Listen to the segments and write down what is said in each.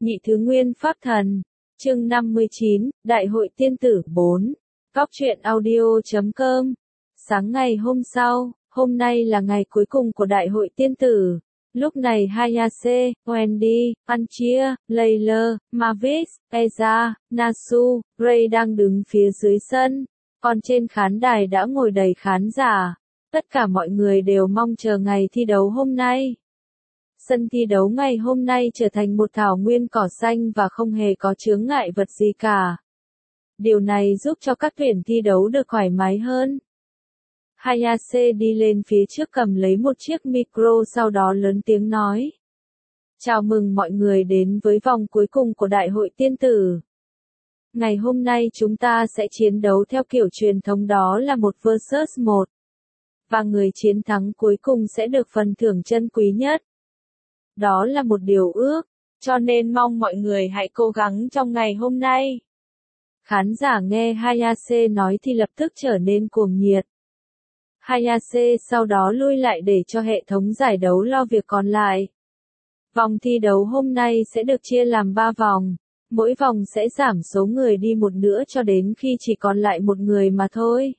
Nhị thứ nguyên pháp thần. Chương 59, Đại hội tiên tử 4. Góc truyện audio.com. Sáng ngày hôm sau, hôm nay là ngày cuối cùng của Đại hội tiên tử. Lúc này Hayase, Wendy, Anchia, Layla, Mavis, Eza, Nasu, Ray đang đứng phía dưới sân. Còn trên khán đài đã ngồi đầy khán giả. Tất cả mọi người đều mong chờ ngày thi đấu hôm nay. Sân thi đấu ngày hôm nay trở thành một thảo nguyên cỏ xanh và không hề có chướng ngại vật gì cả. Điều này giúp cho các tuyển thi đấu được thoải mái hơn. Hayase đi lên phía trước cầm lấy một chiếc micro sau đó lớn tiếng nói. Chào mừng mọi người đến với vòng cuối cùng của Đại hội tiên tử. Ngày hôm nay chúng ta sẽ chiến đấu theo kiểu truyền thống, đó là 1 vs 1. Và người chiến thắng cuối cùng sẽ được phần thưởng chân quý nhất. Đó là một điều ước, cho nên mong mọi người hãy cố gắng trong ngày hôm nay. Khán giả nghe Hayase nói thì lập tức trở nên cuồng nhiệt. Hayase sau đó lui lại để cho hệ thống giải đấu lo việc còn lại. Vòng thi đấu hôm nay sẽ được chia làm 3 vòng, mỗi vòng sẽ giảm số người đi một nữa cho đến khi chỉ còn lại một người mà thôi.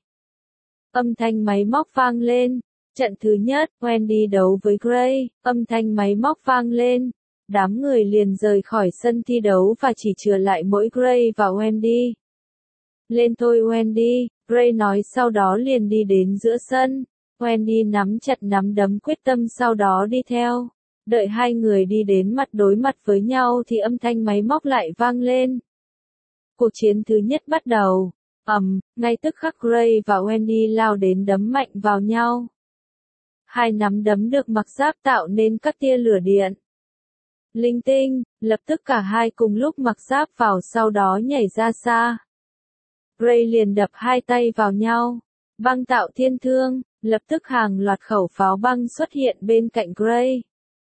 Âm thanh máy móc vang lên. Trận thứ nhất, Wendy đấu với Gray, âm thanh máy móc vang lên. Đám người liền rời khỏi sân thi đấu và chỉ chừa lại mỗi Gray và Wendy. Lên thôi Wendy, Gray nói sau đó liền đi đến giữa sân. Wendy nắm chặt nắm đấm quyết tâm sau đó đi theo. Đợi hai người đi đến mặt đối mặt với nhau thì âm thanh máy móc lại vang lên. Cuộc chiến thứ nhất bắt đầu. Ngay tức khắc Gray và Wendy lao đến đấm mạnh vào nhau. Hai nắm đấm được mặc giáp tạo nên các tia lửa điện. Linh tinh, lập tức cả hai cùng lúc mặc giáp vào sau đó nhảy ra xa. Gray liền đập hai tay vào nhau. Băng tạo thiên thương, lập tức hàng loạt khẩu pháo băng xuất hiện bên cạnh Gray.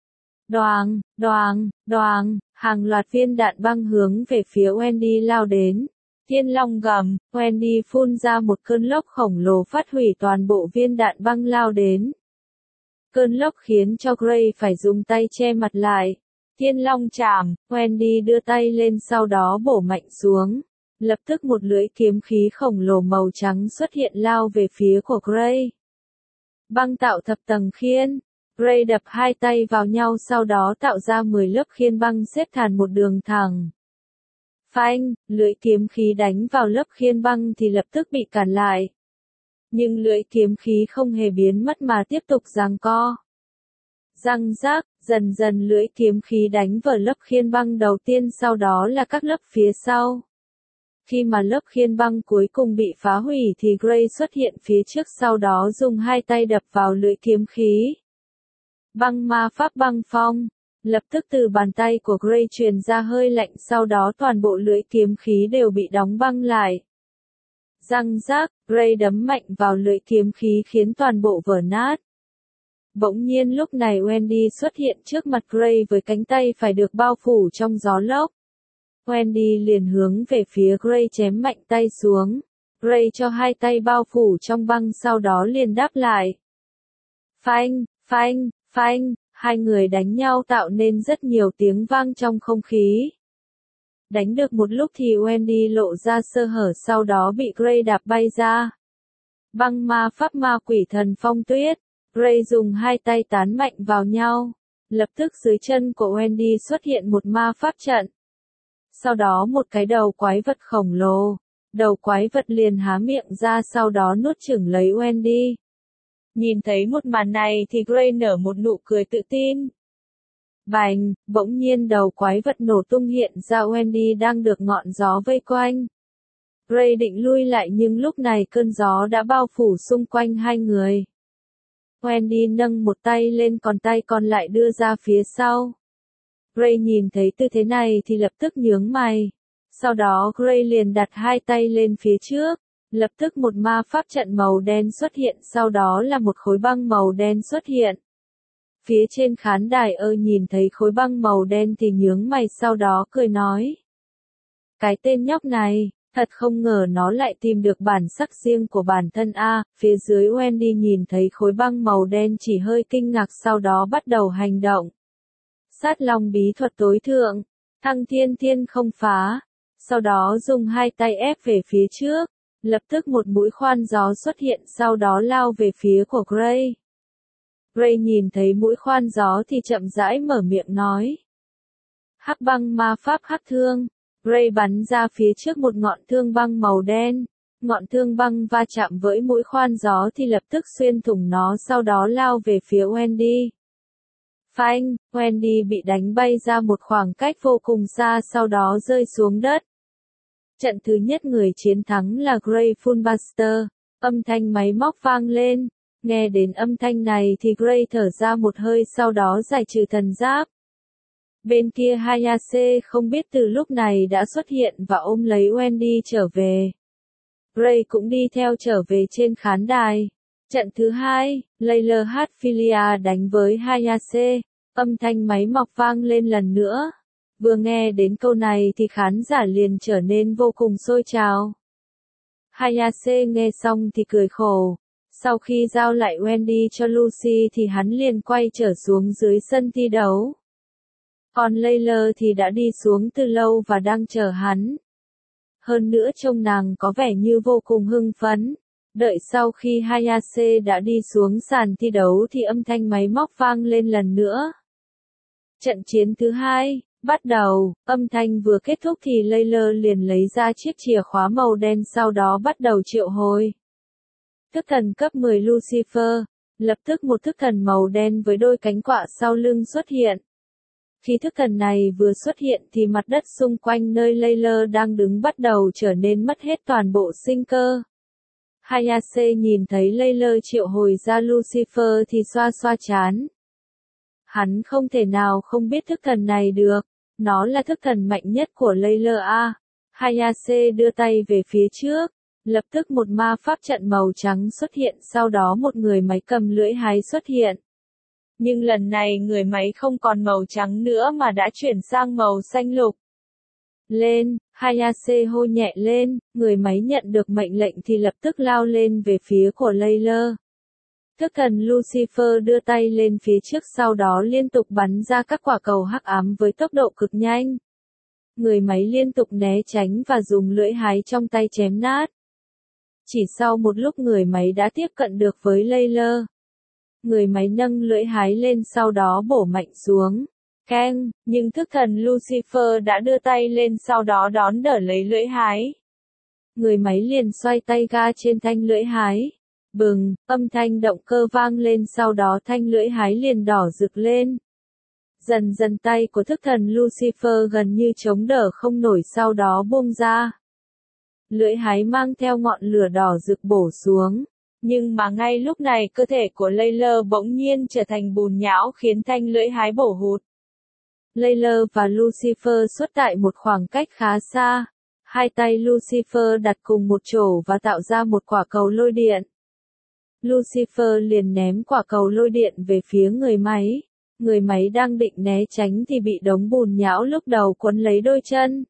Đoàng, đoàng, đoàng, hàng loạt viên đạn băng hướng về phía Wendy lao đến. Thiên long gầm, Wendy phun ra một cơn lốc khổng lồ phát hủy toàn bộ viên đạn băng lao đến. Cơn lốc khiến cho Gray phải dùng tay che mặt lại. Thiên long chạm, Wendy đưa tay lên sau đó bổ mạnh xuống. Lập tức một lưỡi kiếm khí khổng lồ màu trắng xuất hiện lao về phía của Gray. Băng tạo thập tầng khiên. Gray đập hai tay vào nhau sau đó tạo ra 10 lớp khiên băng xếp thành một đường thẳng. Phanh, lưỡi kiếm khí đánh vào lớp khiên băng thì lập tức bị cản lại. Nhưng lưỡi kiếm khí không hề biến mất mà tiếp tục giằng co. Răng rác, dần dần lưỡi kiếm khí đánh vào lớp khiên băng đầu tiên sau đó là các lớp phía sau. Khi mà lớp khiên băng cuối cùng bị phá hủy thì Gray xuất hiện phía trước sau đó dùng hai tay đập vào lưỡi kiếm khí. Băng ma pháp băng phong. Lập tức từ bàn tay của Gray truyền ra hơi lạnh sau đó toàn bộ lưỡi kiếm khí đều bị đóng băng lại. Răng rác, Gray đấm mạnh vào lưỡi kiếm khí khiến toàn bộ vỡ nát. Bỗng nhiên lúc này Wendy xuất hiện trước mặt Gray với cánh tay phải được bao phủ trong gió lốc. Wendy liền hướng về phía Gray chém mạnh tay xuống. Gray cho hai tay bao phủ trong băng sau đó liền đáp lại. Phanh, phanh, phanh, hai người đánh nhau tạo nên rất nhiều tiếng vang trong không khí. Đánh được một lúc thì Wendy lộ ra sơ hở sau đó bị Gray đạp bay ra. Băng ma pháp ma quỷ thần phong tuyết. Gray dùng hai tay tán mạnh vào nhau. Lập tức dưới chân của Wendy xuất hiện một ma pháp trận. Sau đó một cái đầu quái vật khổng lồ. Đầu quái vật liền há miệng ra sau đó nuốt chửng lấy Wendy. Nhìn thấy một màn này thì Gray nở một nụ cười tự tin. Bành, bỗng nhiên đầu quái vật nổ tung hiện ra Wendy đang được ngọn gió vây quanh. Gray định lui lại nhưng lúc này cơn gió đã bao phủ xung quanh hai người. Wendy nâng một tay lên còn tay còn lại đưa ra phía sau. Gray nhìn thấy tư thế này thì lập tức nhướng mày. Sau đó Gray liền đặt hai tay lên phía trước. Lập tức một ma pháp trận màu đen xuất hiện sau đó là một khối băng màu đen xuất hiện. Phía trên khán đài nhìn thấy khối băng màu đen thì nhướng mày sau đó cười nói. Cái tên nhóc này, thật không ngờ nó lại tìm được bản sắc riêng của bản thân a. Phía dưới Wendy nhìn thấy khối băng màu đen chỉ hơi kinh ngạc sau đó bắt đầu hành động. Sát long bí thuật tối thượng. Thăng Thiên Thiên không phá. Sau đó dùng hai tay ép về phía trước. Lập tức một mũi khoan gió xuất hiện sau đó lao về phía của Gray. Gray nhìn thấy mũi khoan gió thì chậm rãi mở miệng nói. Hắc băng ma pháp hắc thương. Gray bắn ra phía trước một ngọn thương băng màu đen. Ngọn thương băng va chạm với mũi khoan gió thì lập tức xuyên thủng nó sau đó lao về phía Wendy. Phanh, Wendy bị đánh bay ra một khoảng cách vô cùng xa sau đó rơi xuống đất. Trận thứ nhất người chiến thắng là Gray Fullbuster. Âm thanh máy móc vang lên. Nghe đến âm thanh này thì Gray thở ra một hơi sau đó giải trừ thần giáp. Bên kia Hayase không biết từ lúc này đã xuất hiện và ôm lấy Wendy trở về. Gray cũng đi theo trở về trên khán đài. Trận thứ hai, Layla Hatfilia đánh với Hayase. Âm thanh máy móc vang lên lần nữa. Vừa nghe đến câu này thì khán giả liền trở nên vô cùng sôi trào. Hayase nghe xong thì cười khổ. Sau khi giao lại Wendy cho Lucy thì hắn liền quay trở xuống dưới sân thi đấu. Còn Layla thì đã đi xuống từ lâu và đang chờ hắn. Hơn nữa trông nàng có vẻ như vô cùng hưng phấn. Đợi sau khi Hayase đã đi xuống sàn thi đấu thì âm thanh máy móc vang lên lần nữa. Trận chiến thứ hai, bắt đầu, âm thanh vừa kết thúc thì Layla liền lấy ra chiếc chìa khóa màu đen sau đó bắt đầu triệu hồi. Thức thần cấp 10 Lucifer, lập tức một thức thần màu đen với đôi cánh quạ sau lưng xuất hiện. Khi thức thần này vừa xuất hiện thì mặt đất xung quanh nơi Layla đang đứng bắt đầu trở nên mất hết toàn bộ sinh cơ. Hayase nhìn thấy Layla triệu hồi ra Lucifer thì xoa xoa trán. Hắn không thể nào không biết thức thần này được, nó là thức thần mạnh nhất của Layla. Hayase đưa tay về phía trước, lập tức một ma pháp trận màu trắng xuất hiện sau đó một người máy cầm lưỡi hái xuất hiện. Nhưng lần này người máy không còn màu trắng nữa mà đã chuyển sang màu xanh lục. Lên, Hayase hô nhẹ lên, người máy nhận được mệnh lệnh thì lập tức lao lên về phía của Layla. Thức thần Lucifer đưa tay lên phía trước sau đó liên tục bắn ra các quả cầu hắc ám với tốc độ cực nhanh. Người máy liên tục né tránh và dùng lưỡi hái trong tay chém nát. Chỉ sau một lúc người máy đã tiếp cận được với Layla. Người máy nâng lưỡi hái lên sau đó bổ mạnh xuống. Keng, nhưng thức thần Lucifer đã đưa tay lên sau đó đón đỡ lấy lưỡi hái. Người máy liền xoay tay ga trên thanh lưỡi hái. Bừng, âm thanh động cơ vang lên sau đó thanh lưỡi hái liền đỏ rực lên. Dần dần tay của thức thần Lucifer gần như chống đỡ không nổi sau đó buông ra. Lưỡi hái mang theo ngọn lửa đỏ rực bổ xuống. Nhưng mà ngay lúc này cơ thể của Layla bỗng nhiên trở thành bùn nhão khiến thanh lưỡi hái bổ hụt. Layla và Lucifer xuất tại một khoảng cách khá xa. Hai tay Lucifer đặt cùng một chỗ và tạo ra một quả cầu lôi điện. Lucifer liền ném quả cầu lôi điện về phía người máy. Người máy đang định né tránh thì bị đống bùn nhão lúc đầu quấn lấy đôi chân.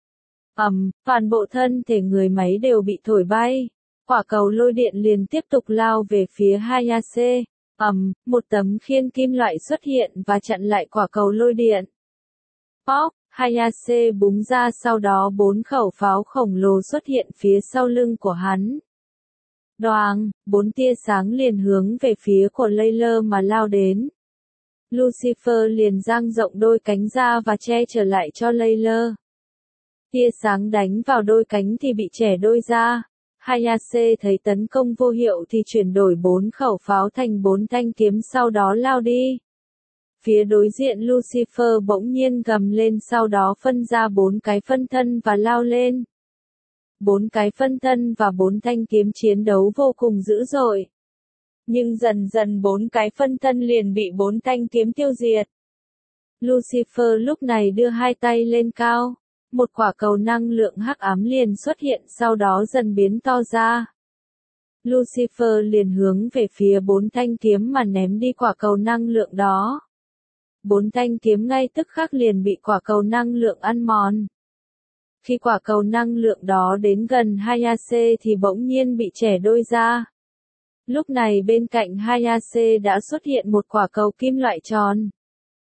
Toàn bộ thân thể người máy đều bị thổi bay. Quả cầu lôi điện liền tiếp tục lao về phía Hayase. Một tấm khiên kim loại xuất hiện và chặn lại quả cầu lôi điện. Pop, Hayase búng ra sau đó 4 khẩu pháo khổng lồ xuất hiện phía sau lưng của hắn. Đoàng, 4 tia sáng liền hướng về phía của Layla mà lao đến. Lucifer liền dang rộng đôi cánh ra và che trở lại cho Layla. Tia sáng đánh vào đôi cánh thì bị chẻ đôi ra. Hayase thấy tấn công vô hiệu thì chuyển đổi 4 khẩu pháo thành 4 thanh kiếm sau đó lao đi. Phía đối diện Lucifer bỗng nhiên gầm lên sau đó phân ra 4 cái phân thân và lao lên. 4 cái phân thân và 4 thanh kiếm chiến đấu vô cùng dữ dội. Nhưng dần dần 4 cái phân thân liền bị 4 thanh kiếm tiêu diệt. Lucifer lúc này đưa hai tay lên cao. Một quả cầu năng lượng hắc ám liền xuất hiện sau đó dần biến to ra. Lucifer liền hướng về phía 4 thanh kiếm mà ném đi quả cầu năng lượng đó. 4 thanh kiếm ngay tức khắc liền bị quả cầu năng lượng ăn mòn. Khi quả cầu năng lượng đó đến gần Hayase thì bỗng nhiên bị chẻ đôi ra. Lúc này bên cạnh Hayase đã xuất hiện một quả cầu kim loại tròn.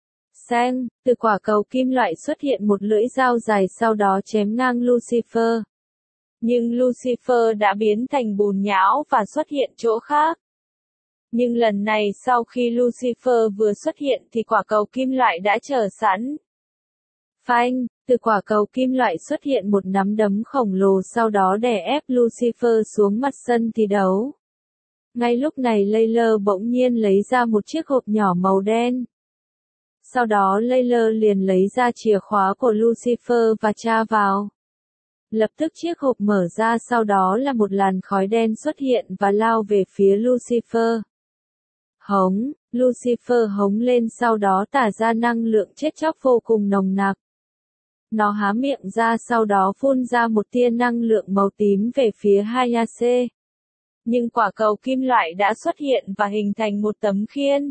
Sang, từ quả cầu kim loại xuất hiện một lưỡi dao dài sau đó chém ngang Lucifer. Nhưng Lucifer đã biến thành bùn nhão và xuất hiện chỗ khác. Nhưng lần này sau khi Lucifer vừa xuất hiện thì quả cầu kim loại đã chờ sẵn. Phanh, từ quả cầu kim loại xuất hiện một nắm đấm khổng lồ sau đó đè ép Lucifer xuống mặt sân thi đấu. Ngay lúc này Layla bỗng nhiên lấy ra một chiếc hộp nhỏ màu đen. Sau đó Layla liền lấy ra chìa khóa của Lucifer và tra vào. Lập tức chiếc hộp mở ra sau đó là một làn khói đen xuất hiện và lao về phía Lucifer. Hống, Lucifer hống lên sau đó tả ra năng lượng chết chóc vô cùng nồng nặc. Nó há miệng ra sau đó phun ra một tia năng lượng màu tím về phía Hayase. Nhưng quả cầu kim loại đã xuất hiện và hình thành một tấm khiên.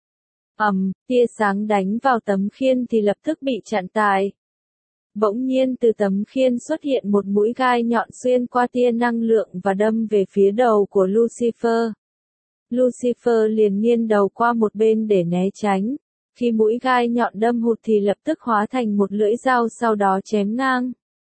Tia sáng đánh vào tấm khiên thì lập tức bị chặn tại. Bỗng nhiên từ tấm khiên xuất hiện một mũi gai nhọn xuyên qua tia năng lượng và đâm về phía đầu của Lucifer. Lucifer liền nghiêng đầu qua một bên để né tránh. Khi mũi gai nhọn đâm hụt thì lập tức hóa thành một lưỡi dao sau đó chém ngang.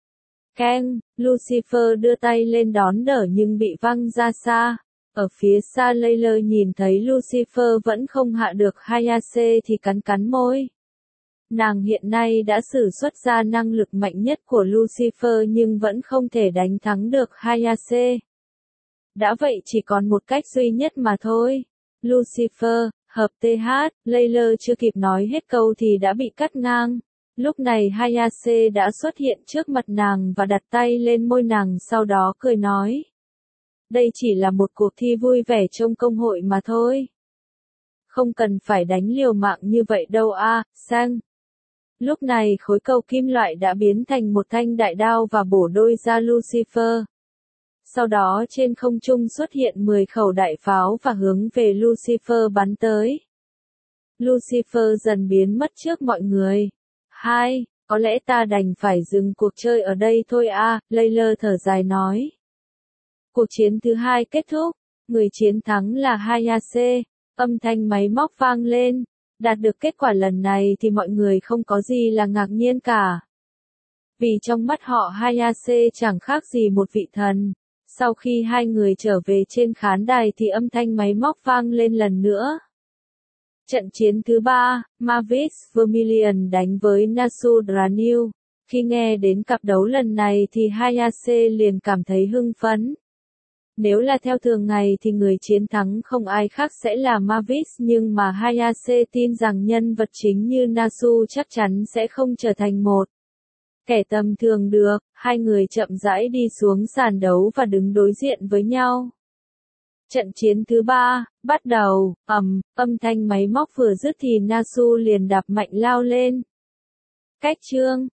Keng, Lucifer đưa tay lên đón đỡ nhưng bị văng ra xa. Ở phía xa Layla nhìn thấy Lucifer vẫn không hạ được Hayase thì cắn môi. Nàng hiện nay đã sử xuất ra năng lực mạnh nhất của Lucifer nhưng vẫn không thể đánh thắng được Hayase. Đã vậy chỉ còn một cách duy nhất mà thôi. Lucifer, hợp TH, Layla chưa kịp nói hết câu thì đã bị cắt ngang. Lúc này Hayase đã xuất hiện trước mặt nàng và đặt tay lên môi nàng sau đó cười nói. Đây chỉ là một cuộc thi vui vẻ trong công hội mà thôi. Không cần phải đánh liều mạng như vậy đâu a, Sang. Lúc này khối cầu kim loại đã biến thành một thanh đại đao và bổ đôi ra Lucifer. Sau đó trên không trung xuất hiện 10 khẩu đại pháo và hướng về Lucifer bắn tới. Lucifer dần biến mất trước mọi người. Có lẽ ta đành phải dừng cuộc chơi ở đây thôi a, Layla thở dài nói. Cuộc chiến thứ 2 kết thúc, người chiến thắng là Hayase, âm thanh máy móc vang lên. Đạt được kết quả lần này thì mọi người không có gì là ngạc nhiên cả. Vì trong mắt họ Hayase chẳng khác gì một vị thần. Sau khi hai người trở về trên khán đài thì âm thanh máy móc vang lên lần nữa. Trận chiến thứ 3, Mavis Vermilion đánh với Nasu Dranil. Khi nghe đến cặp đấu lần này thì Hayase liền cảm thấy hưng phấn. Nếu là theo thường ngày thì người chiến thắng không ai khác sẽ là Mavis nhưng mà Hayase tin rằng nhân vật chính như Nasu chắc chắn sẽ không trở thành một kẻ tầm thường được. Hai người chậm rãi đi xuống sàn đấu và đứng đối diện với nhau. Trận chiến thứ 3, bắt đầu, âm thanh máy móc vừa dứt thì Nasu liền đạp mạnh lao lên. Cách chương